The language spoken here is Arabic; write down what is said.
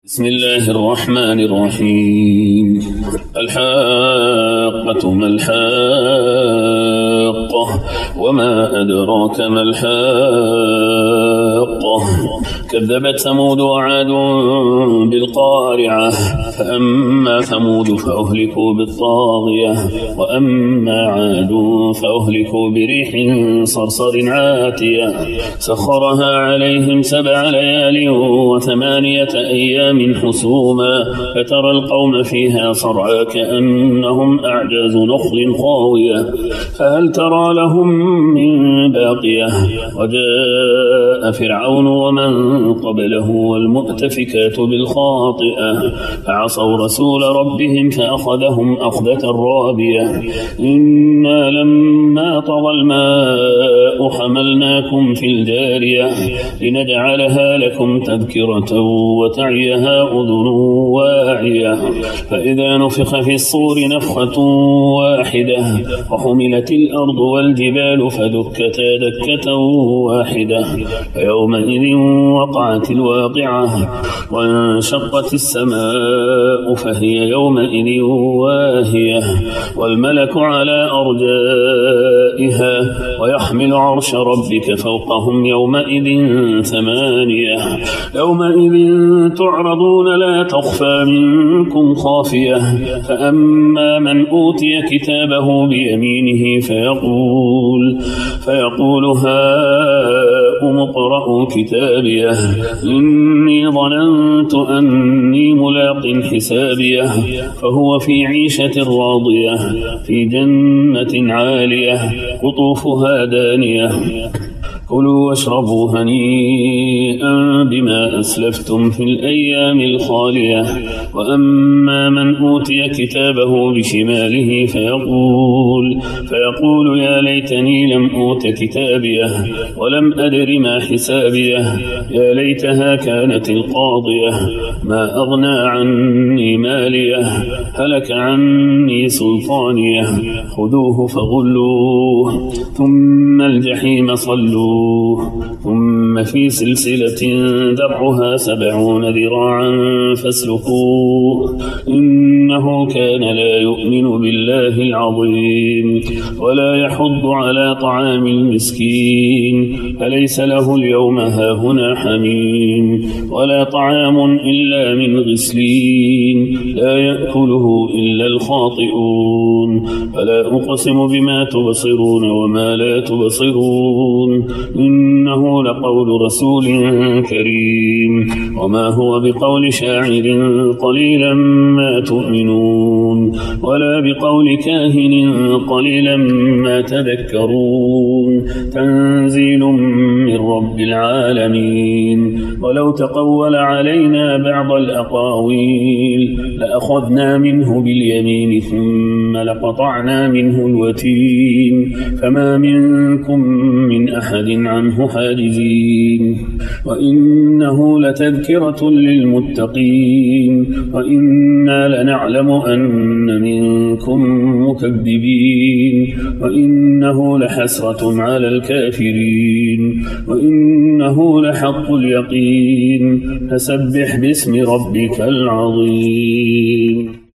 بسم الله الرحمن الرحيم. الحاقة ما الحاقة وما أدراك ما الحاقة. كذبت ثمود وعاد بالقارعة فأما ثمود فأهلكوا بالطاغية وأما عاد فأهلكوا بريح صرصر عاتية سخرها عليهم 7 ليال و8 أيام حسوما فترى القوم فيها صرعى كأنهم أعجاز نخل خاوية فهل ترى لهم من باقية. وجاء فرعون ومن قبله والمؤتفكات بالخاطئة فعصوا رسول ربهم فأخذهم أخذة رابية. إنا لما طغى الماء حملناكم في الجارية لنجعلها لكم تذكرة وتعيها أذن واعية. فإذا نفخ في الصور نفخة واحدة وحملت الأرض والجبال فدكتا دكة واحدة فيومئذ وقعت الواقعة وانشقت السماء فهي يومئذ واهية والملك على أرجائها ويحمل عرش ربك فوقهم يومئذ 8. يومئذ تعرضون لا تخفى منكم خافية فأما من أوتي كتابه بيمينه فيقول هاؤم اقرءوا كتابيه إني ظننت أني ملاق حسابيه فهو في عيشة راضية في جنة عالية قطوفها دانية. كلوا واشربوا هنيئا بما أسلفتم في الأيام الخالية. وأما من أوتي كتابه بشماله فيقول يا ليتني لم أوت كتابيه ولم أدر ما حسابيه يا ليتها كانت القاضية ما أغنى عني ماليه هلك عني سلطانيه خذوه فغلوه ثم الجحيم صلوه ثم في سلسلة ذرعها 70 ذراعا فاسلكوه إنه كان لا يؤمن بالله العظيم ولا يحض على طعام المسكين فليس له اليوم هاهنا حميم ولا طعام إلا من غسلين لا يأكله إلا الخاطئون. فلا أقسم بما تبصرون وما لا تبصرون إنه لقول رسول كريم وما هو بقول شاعر قليلا ما تؤمنون ولا بقول كاهن قليلا ما تذكرون تنزيل من رب العالمين. ولو تقول علينا بعض الأقاويل لأخذنا منه باليمين ثم لقطعنا منه الوتين فما منكم من أحد عنه حاجزين. وإنه لتذكرة للمتقين وإنا لنعلم أن منكم مكذبين وإنه لحسرة على الكافرين وإنه لحق اليقين فسبح باسم ربك العظيم.